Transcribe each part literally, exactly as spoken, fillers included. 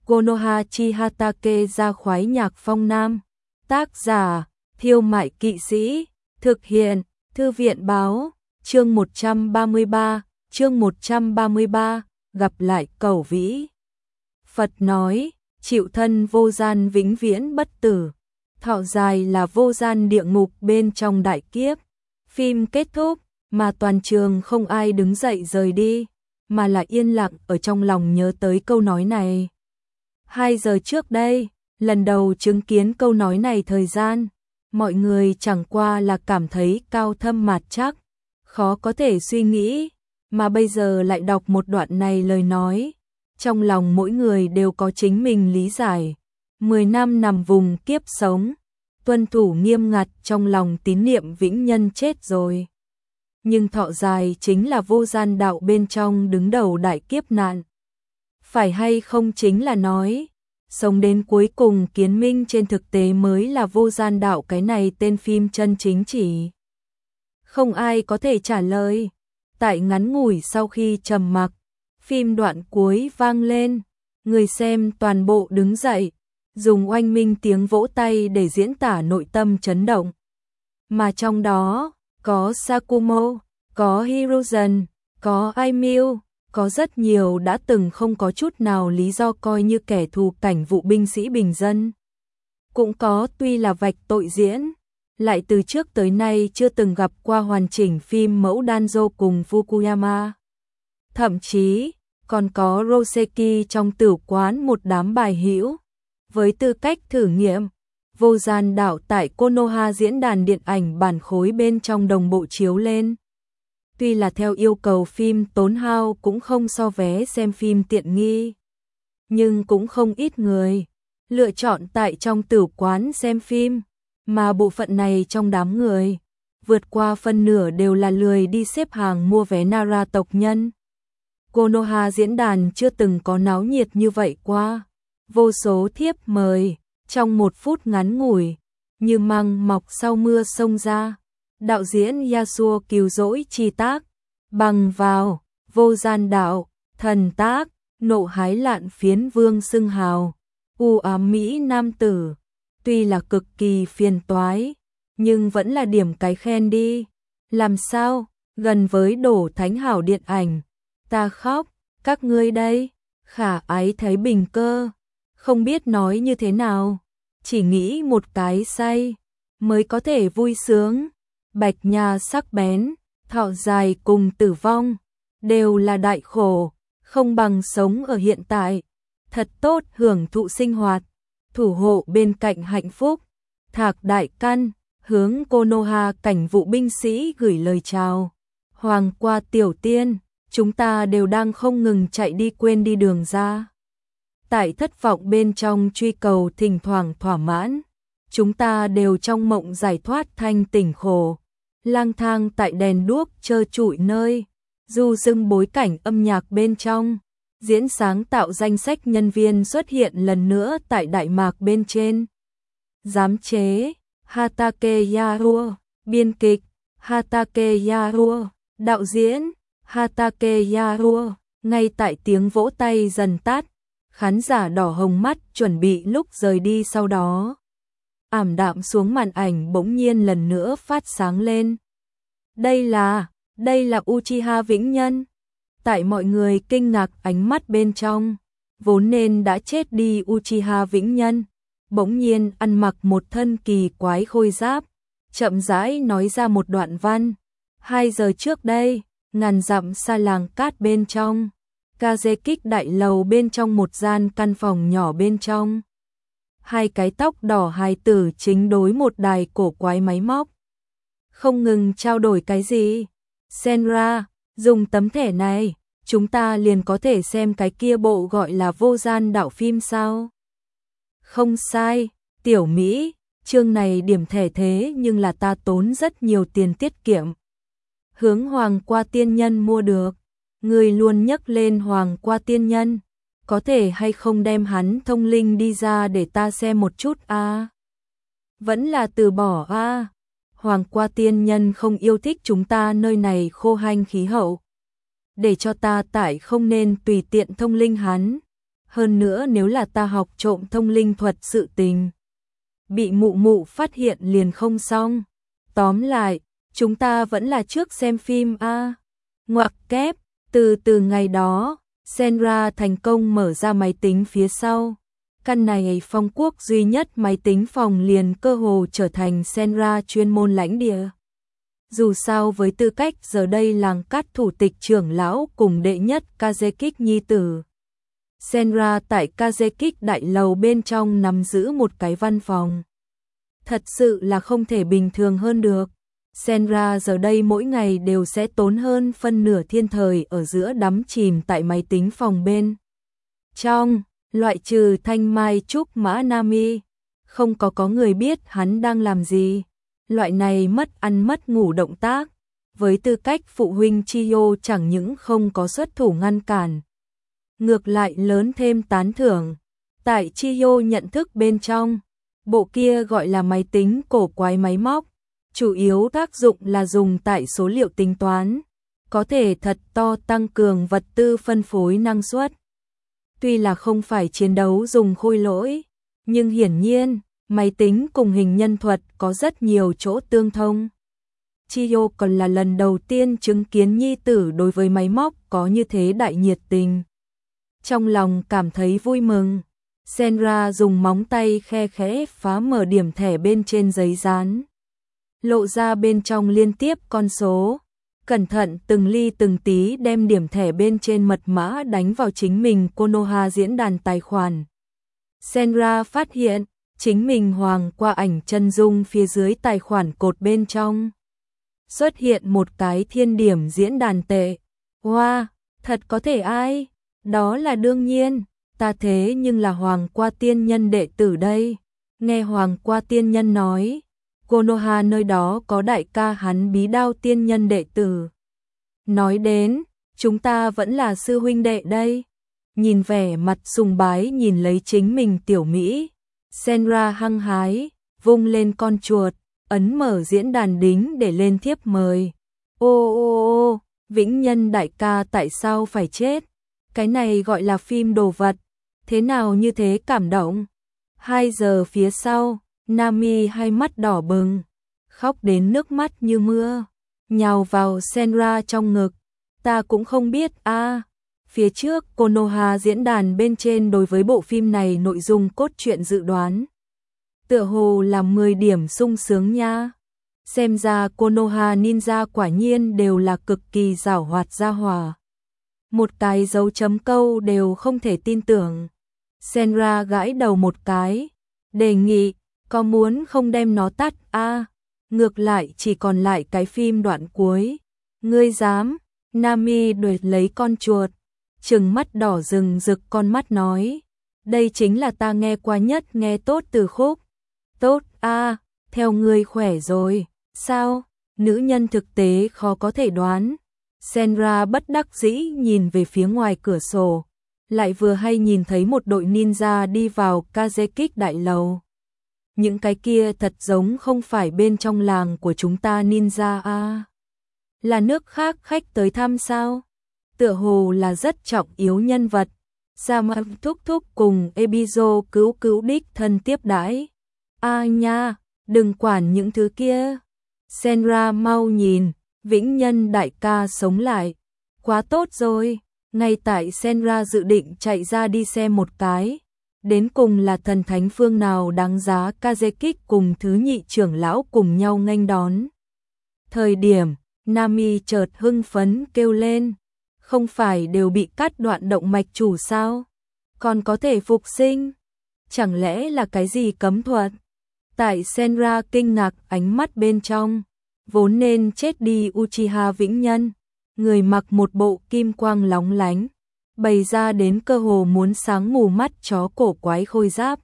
Konohachi Hatake ra khoái nhạc phong nam. Tác giả, Thiêu Mại Kỵ Sĩ. Thực hiện, Thư viện Báo. Chương một trăm ba mươi ba, chương một trăm ba mươi ba, gặp lại Cẩu Vĩ. Phật nói, chịu thân vô gian vĩnh viễn bất tử. Thọ dài là vô gian địa ngục bên trong đại kiếp. Phim kết thúc, mà toàn trường không ai đứng dậy rời đi, mà là yên lặng ở trong lòng nhớ tới câu nói này. Hai giờ trước đây, lần đầu chứng kiến câu nói này thời gian, mọi người chẳng qua là cảm thấy cao thâm mạt chắc, khó có thể suy nghĩ, mà bây giờ lại đọc một đoạn này lời nói. Trong lòng mỗi người đều có chính mình lý giải. Mười năm nằm vùng kiếp sống, tuân thủ nghiêm ngặt trong lòng tín niệm vĩnh nhân chết rồi. Nhưng thọ dài chính là vô gian đạo bên trong đứng đầu đại kiếp nạn. Phải hay không chính là nói, sống đến cuối cùng kiến minh trên thực tế mới là vô gian đạo, cái này tên phim chân chính chỉ. Không ai có thể trả lời. Tại ngắn ngủi sau khi trầm mặc, phim đoạn cuối vang lên, người xem toàn bộ đứng dậy, dùng oanh minh tiếng vỗ tay để diễn tả nội tâm chấn động. Mà trong đó, có Sakumo, có Hiruzen, có Aimyu, có rất nhiều đã từng không có chút nào lý do coi như kẻ thù cảnh vụ binh sĩ bình dân. Cũng có tuy là vạch tội diễn, lại từ trước tới nay chưa từng gặp qua hoàn chỉnh phim mẫu Danzo cùng Fukuyama. Thậm chí, còn có Roseki trong tử quán một đám bài hữu. Với tư cách thử nghiệm, vô gian đạo tại Konoha diễn đàn điện ảnh bản khối bên trong đồng bộ chiếu lên. Tuy là theo yêu cầu phim tốn hao cũng không so vé xem phim tiện nghi, nhưng cũng không ít người lựa chọn tại trong tử quán xem phim, mà bộ phận này trong đám người, vượt qua phân nửa đều là lười đi xếp hàng mua vé Nara tộc nhân. Konoha diễn đàn chưa từng có náo nhiệt như vậy qua. Vô số thiếp mời, trong một phút ngắn ngủi, như măng mọc sau mưa xông ra. Đạo diễn Yasuo cứu rỗi chi tác, bằng vào, vô gian đạo, thần tác, nộ hái lạn phiến vương xưng hào, u ám Mỹ nam tử. Tuy là cực kỳ phiền toái, nhưng vẫn là điểm cái khen đi. Làm sao, gần với đổ thánh hảo điện ảnh, ta khóc, các ngươi đây, khả ái thấy bình cơ. Không biết nói như thế nào, chỉ nghĩ một cái say, mới có thể vui sướng. Bạch nha sắc bén, thọ dài cùng tử vong, đều là đại khổ, không bằng sống ở hiện tại. Thật tốt hưởng thụ sinh hoạt, thủ hộ bên cạnh hạnh phúc. Thạc đại căn, hướng Konoha cảnh vụ binh sĩ gửi lời chào. Hoàng qua tiểu tiên, chúng ta đều đang không ngừng chạy đi quên đi đường ra. Tại thất vọng bên trong truy cầu thỉnh thoảng thỏa mãn, chúng ta đều trong mộng giải thoát thanh tỉnh khổ, lang thang tại đèn đuốc trơ trụi nơi, du dưng bối cảnh âm nhạc bên trong, diễn sáng tạo danh sách nhân viên xuất hiện lần nữa tại Đại Mạc bên trên. Giám chế, Hatake Yasuo, biên kịch, Hatake Yasuo, đạo diễn, Hatake Yasuo, ngay tại tiếng vỗ tay dần tắt. Khán giả đỏ hồng mắt chuẩn bị lúc rời đi, sau đó ảm đạm xuống, màn ảnh bỗng nhiên lần nữa phát sáng lên. Đây là, đây là Uchiha Vĩnh Nhân. Tại mọi người kinh ngạc ánh mắt bên trong, vốn nên đã chết đi Uchiha Vĩnh Nhân, bỗng nhiên ăn mặc một thân kỳ quái khôi giáp, chậm rãi nói ra một đoạn văn. Hai giờ trước đây, ngàn dặm xa làng cát bên trong, Kazekik đại lầu bên trong một gian căn phòng nhỏ bên trong. Hai cái tóc đỏ hài tử chính đối một đài cổ quái máy móc, không ngừng trao đổi cái gì. Senra, dùng tấm thẻ này, chúng ta liền có thể xem cái kia bộ gọi là vô gian đạo phim sao? Không sai, tiểu Mỹ, chương này điểm thẻ thế nhưng là ta tốn rất nhiều tiền tiết kiệm. Hướng Hoàng qua tiên nhân mua được. Người luôn nhắc lên Hoàng qua tiên nhân, có thể hay không đem hắn thông linh đi ra để ta xem một chút a? À? Vẫn là từ bỏ a? À? Hoàng qua tiên nhân không yêu thích chúng ta nơi này khô hanh khí hậu, để cho ta tại không nên tùy tiện thông linh hắn. hơn nữa nếu là ta học trộm thông linh thuật sự tình, bị mụ mụ phát hiện liền không xong. Tóm lại, chúng ta vẫn là trước xem phim a. Ngoặc kép, từ từ ngày đó, Senra thành công mở ra máy tính phía sau. Căn này Phong Quốc duy nhất máy tính phòng liền cơ hồ trở thành Senra chuyên môn lãnh địa. Dù sao với tư cách giờ đây làng cát thủ tịch trưởng lão cùng đệ nhất Kazekik nhi tử, Senra tại Kazekik đại lầu bên trong nắm giữ một cái văn phòng. Thật sự là không thể bình thường hơn được. Senra giờ đây mỗi ngày đều sẽ tốn hơn phân nửa thiên thời ở giữa đắm chìm tại máy tính phòng bên trong, loại trừ Thanh Mai Trúc Mã Nami, không có có người biết hắn đang làm gì. Loại này mất ăn mất ngủ động tác, với tư cách phụ huynh Chiyo chẳng những không có xuất thủ ngăn cản, ngược lại lớn thêm tán thưởng. Tại Chiyo nhận thức bên trong, bộ kia gọi là máy tính cổ quái máy móc, chủ yếu tác dụng là dùng tại số liệu tính toán, có thể thật to tăng cường vật tư phân phối năng suất. Tuy là không phải chiến đấu dùng khôi lỗi, nhưng hiển nhiên, máy tính cùng hình nhân thuật có rất nhiều chỗ tương thông. Chiyo còn là lần đầu tiên chứng kiến nhi tử đối với máy móc có như thế đại nhiệt tình. Trong lòng cảm thấy vui mừng, Senra dùng móng tay khe khẽ phá mở điểm thẻ bên trên giấy dán, lộ ra bên trong liên tiếp con số, cẩn thận từng ly từng tí đem điểm thẻ bên trên mật mã đánh vào chính mình Konoha diễn đàn tài khoản. Senra phát hiện, chính mình hoàng qua ảnh chân dung phía dưới tài khoản cột bên trong xuất hiện một cái thiên điểm diễn đàn tệ. Wow, thật có thể ai? Đó là đương nhiên, ta thế nhưng là hoàng qua tiên nhân đệ tử đây. Nghe hoàng qua tiên nhân nói, Konoha nơi đó có đại ca hắn bí đao tiên nhân đệ tử. Nói đến, chúng ta vẫn là sư huynh đệ đây. Nhìn vẻ mặt sùng bái nhìn lấy chính mình tiểu Mỹ, Senra hăng hái, vung lên con chuột, ấn mở diễn đàn đính để lên thiếp mời. Ô ô ô, Vĩnh Nhân đại ca tại sao phải chết? Cái này gọi là phim đồ vật, thế nào như thế cảm động? Hai giờ phía sau, Nami hai mắt đỏ bừng, khóc đến nước mắt như mưa, nhào vào Senra trong ngực. Ta cũng không biết a. À. Phía trước Konoha diễn đàn bên trên đối với bộ phim này nội dung cốt truyện dự đoán tựa hồ là mười điểm sung sướng nha. Xem ra Konoha ninja quả nhiên đều là cực kỳ giảo hoạt gia hỏa. Một cái dấu chấm câu đều không thể tin tưởng. Senra gãi đầu một cái, đề nghị, có muốn không đem nó tắt a? À, ngược lại chỉ còn lại cái phim đoạn cuối. Ngươi dám? Nami đoạt lấy con chuột, trừng mắt đỏ rừng rực con mắt nói, đây chính là ta nghe qua nhất nghe tốt từ khúc. Tốt a, à, theo ngươi khỏe rồi. Sao? Nữ nhân thực tế khó có thể đoán. Senra bất đắc dĩ nhìn về phía ngoài cửa sổ, lại vừa hay nhìn thấy một đội ninja đi vào Kazekik đại lầu. Những cái kia thật giống không phải bên trong làng của chúng ta ninja a. À. Là nước khác khách tới thăm sao? Tựa hồ là rất trọng yếu nhân vật. Sama thúc thúc cùng Ebizo cứu cứu đích thân tiếp đãi. A à nha, đừng quản những thứ kia. Senra mau nhìn, Vĩnh Nhân đại ca sống lại. Quá tốt rồi. Ngay tại Senra dự định chạy ra đi xem một cái, đến cùng là thần thánh phương nào đáng giá Kazekik cùng thứ nhị trưởng lão cùng nhau nghênh đón. Thời điểm, Nami chợt hưng phấn kêu lên, không phải đều bị cắt đoạn động mạch chủ sao? Còn có thể phục sinh? Chẳng lẽ là cái gì cấm thuật? Tại Senra kinh ngạc ánh mắt bên trong, vốn nên chết đi Uchiha Vĩnh Nhân, người mặc một bộ kim quang lóng lánh, bày ra đến cơ hồ muốn sáng mù mắt chó cổ quái khôi giáp.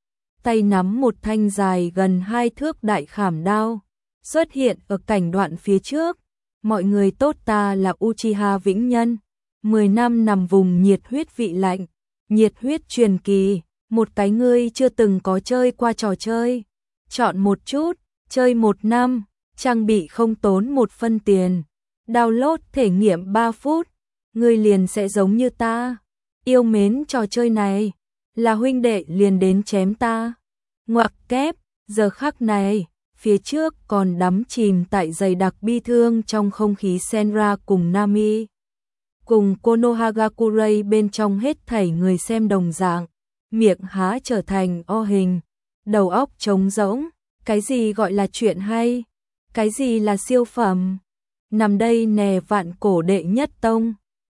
Tay nắm một thanh dài gần hai thước đại khảm đao, xuất hiện ở cảnh đoạn phía trước. Mọi người tốt, ta là Uchiha Vĩnh Nhân, mười năm nằm vùng nhiệt huyết vị lạnh, nhiệt huyết truyền kỳ, một cái ngươi chưa từng có chơi qua trò chơi. Chọn một chút, chơi một năm, trang bị không tốn một phân tiền. Download thể nghiệm ba phút, ngươi liền sẽ giống như ta. yêu mến trò chơi này, là huynh đệ liền đến chém ta. Ngoặc kép, giờ khắc này, phía trước còn đắm chìm tại dày đặc bi thương trong không khí Senra cùng Nami. Cùng Konohagakure bên trong hết thảy người xem đồng dạng, miệng há trở thành o hình, đầu óc trống rỗng, cái gì gọi là chuyện hay, cái gì là siêu phẩm. Nằm đây nè vạn cổ đệ nhất tông,